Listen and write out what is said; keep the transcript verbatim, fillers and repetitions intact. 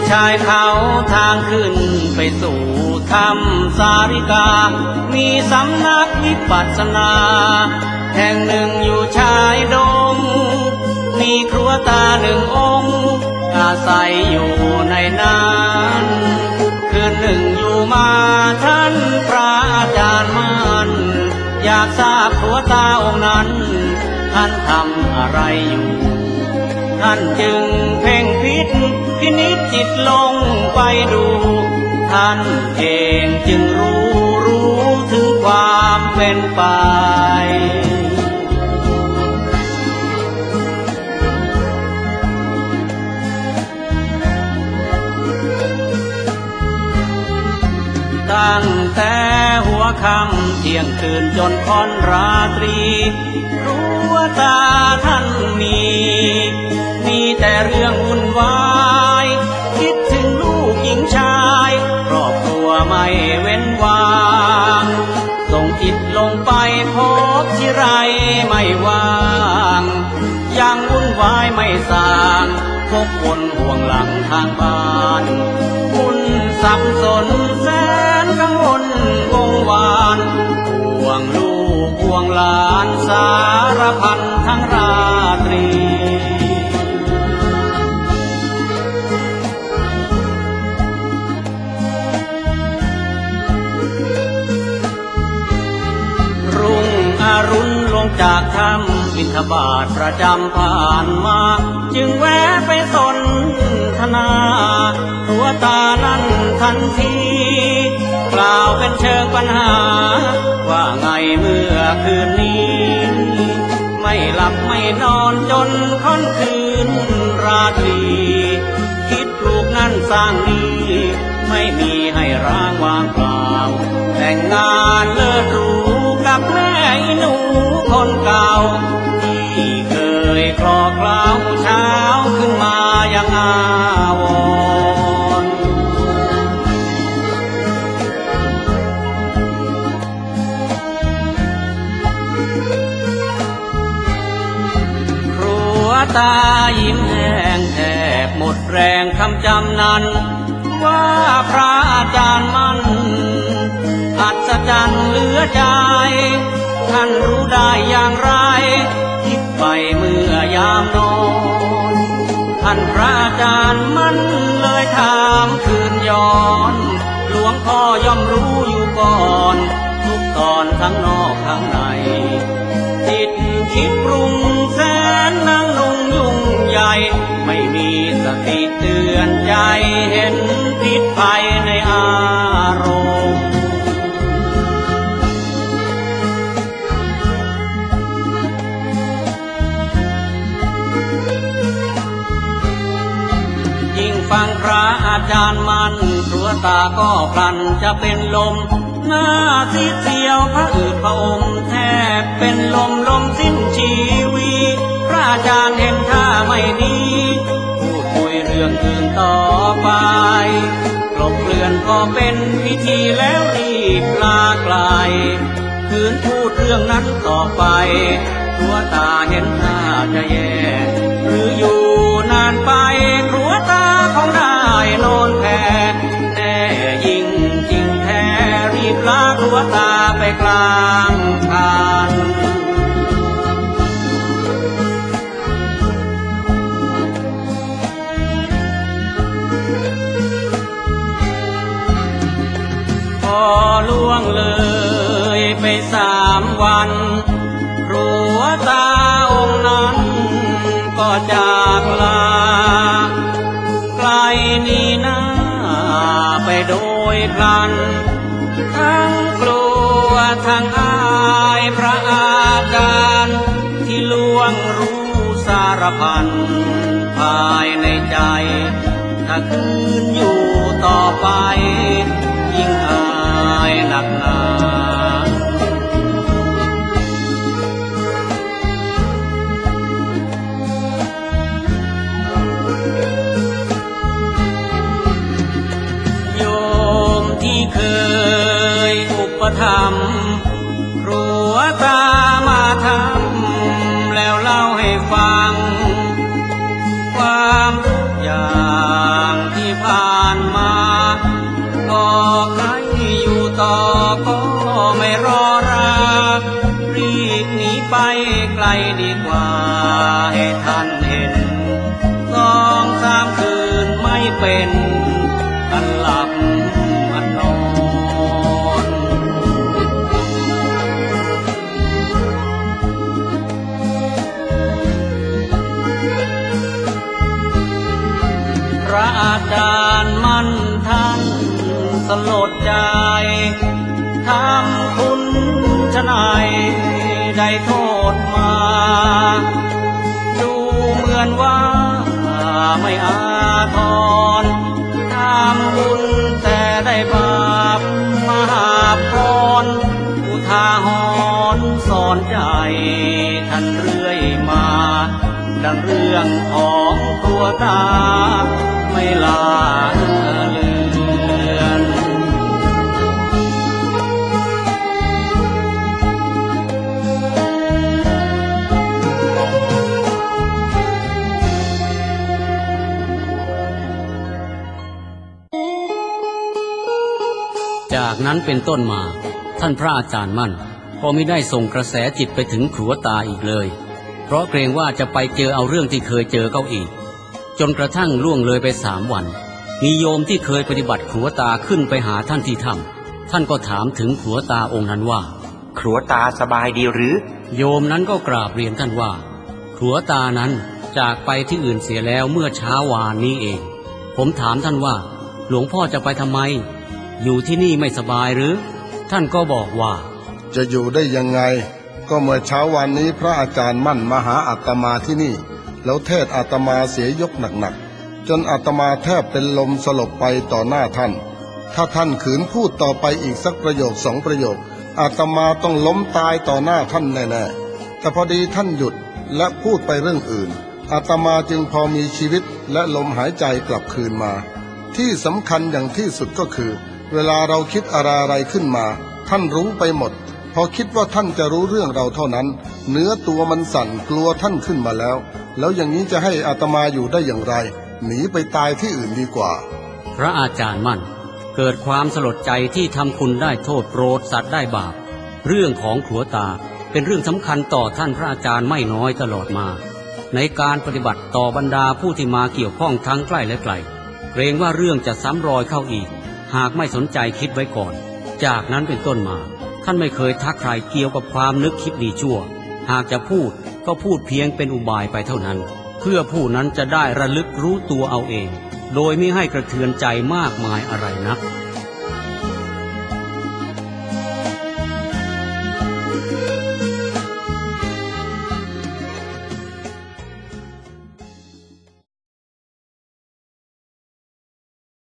ชายเขาทางขึ้นไปสู่ถ้ำสาริกามีสำนักวิปัสสนาแห่งหนึ่งอยู่ชายดงมีครัวตาหนึ่งองค์อาศัยอยู่ในนั้นคืนหนึ่งอยู่มาท่านพระอาจารย์มั่นอยากทราบครัวตาองค์นั้นท่านทำอะไรอยู่ท่านจึงเพ่งพิษพินิจจิตลงไปดูท่านเองจึงรู้รู้ถึงความเป็นไปตั้งแต่หัวค่ำเที่ยงคืนจนพ้นราตรีรู้ว่าตาท่านมีมีแต่เรื่องวุ่นวายคิดถึงลูกหญิงชายครอบครัวไม่เว้นวางส่งจิตลงไปพบที่ไรไม่ว่างยังวุ่นวายไม่สางพบคนห่วงหลังทางบ้านคุณสับสนแสนกังวลวงวานห่วงลูกห่วงหลานสารพันทั้งราตรีรุ่งอรุณลงจากถ้ำบิณฑบาตประจำผ่านมาจึงแวะไปสนทนาตัวตานั้นทันทีกล่าวเป็นเชิงปัญหาว่าไงเมื่อคืนนี้ไม่หลับไม่นอนจนค่อนคืนราตรีคิดลูกนั้นสร้างนี้ไม่มีให้ร้างวางเปล่าแต่งงานเลิศหรูกับแม่หนูคนเก่าที่เคยคลอเคล้าเช้าขึ้นมายังอาวรณ์ครัวตายิ้มแห้งแทบหมดแรงคำจำนั้นว่าพระอาจารย์มั่นอัศจรรย์เหลือใจท่านรู้ได้อย่างไรคิดไปเมื่อยามนอนท่านพระอาจารย์มั่นเลยถามคืนย้อนหลวงพ่อย่อมรู้อยู่ก่อนทุกตอนทั้งนอกทั้งในจิตคิดปรุงแสนนั่งนุ่งยุ่งใหญ่ไม่มีสติเตือนใจเห็นพิษภัยในอารมณ์ยิ่งฟังพระอาจารย์มันครัวตาก็พลันจะเป็นลมหน้าซีดเซียวพระอืดพระอมแทบเป็นลมลมสิ้นชีวิตพระอาจารย์เห็นท่าไม่ดีพูดคุยเรื่องอื่นต่อไปกลบเกลื่อนก็เป็นพิธีแล้วรีบลาไกลคืนพูดเรื่องนั้นต่อไปครัวตาเห็นท่าจะแย่หรืออยู่นานไปครัวตาคงได้นอนแพ้แน่ยิ่งจริงแท้รีบลาครัวตาไปกลางทางพอล่วงเลยไปสามวันครัวตาองค์นั้นก็จากลาไกลนี่นาไปโดยพลันทั้งกลัวทั้งอายพระอาจารย์ที่ล่วงรู้สารพันภายในใจถ้าคืนอยู่ต่อไปยิ่งอายหนักหนาโยมที่เคยอุปถัมภ์ครัวตามาทำแล้วเล่าให้ฟังความทุกอย่างที่ผ่านระอาจารย์มั่นท่านสลดใจทำคุณชะไหนได้โทษมาดูเหมือนว่าไม่อาทรทำบุญแต่ได้บาปมหาพรอุทาหรณ์สอนใจท่านเรื่อยมาดังเรื่องของครัวตาไม่ลาเลือน จากนั้นเป็นต้นมาท่านพระอาจารย์มั่นก็ไม่ได้ส่งกระแสจิตไปถึงขัวตาอีกเลยเพราะเกรงว่าจะไปเจอเอาเรื่องที่เคยเจอเขาอีกจนกระทั่งล่วงเลยไปสามวันมีโยมที่เคยปฏิบัติขัวตาขึ้นไปหาท่านที่ถ้ำท่านก็ถามถึงขัวตาองค์นั้นว่าขัวตาสบายดีหรือโยมนั้นก็กราบเรียนท่านว่าขัวตานั้นจากไปที่อื่นเสียแล้วเมื่อเช้าวานนี้เองผมถามท่านว่าหลวงพ่อจะไปทำไมอยู่ที่นี่ไม่สบายหรือท่านก็บอกว่าจะอยู่ได้ยังไงก็เมื่อเช้าวันนี้พระอาจารย์มั่นมาหาอาตมาที่นี่แล้วเทศอาตมาเสียยกหนักๆจนอาตมาแทบเป็นลมสลบไปต่อหน้าท่านถ้าท่านขืนพูดต่อไปอีกสักประโยคสองประโยคอาตมาต้องล้มตายต่อหน้าท่านแน่ๆแต่พอดีท่านหยุดและพูดไปเรื่องอื่นอาตมาจึงพอมีชีวิตและลมหายใจกลับคืนมาที่สำคัญอย่างที่สุดก็คือเวลาเราคิดอะไรๆขึ้นมาท่านรู้ไปหมดพอคิดว่าท่านจะรู้เรื่องเราเท่านั้นเนื้อตัวมันสั่นกลัวท่านขึ้นมาแล้วแล้วอย่างนี้จะให้อาตมาอยู่ได้อย่างไรหนีไปตายที่อื่นดีกว่าพระอาจารย์มั่นเกิดความสลดใจที่ทำคุณได้โทษโปรดสัตว์ได้บาปเรื่องของขัวตาเป็นเรื่องสำคัญต่อท่านพระอาจารย์ไม่น้อยตลอดมาในการปฏิบัติต่อบรรดาผู้ที่มาเกี่ยวข้องทั้งใกล้และไกลเกรงว่าเรื่องจะซ้ำรอยเข้าอีกหากไม่สนใจคิดไว้ก่อนจากนั้นเป็นต้นมาท่านไม่เคยทักใครเกี่ยวกับความนึกคิดดีชั่วหากจะพูดก็พูดเพียงเป็นอุบายไปเท่านั้นเพื่อผู้นั้นจะได้ระลึกรู้ตัวเอาเองโดยไม่ให้กระเทือนใจมากมายอะไรนัก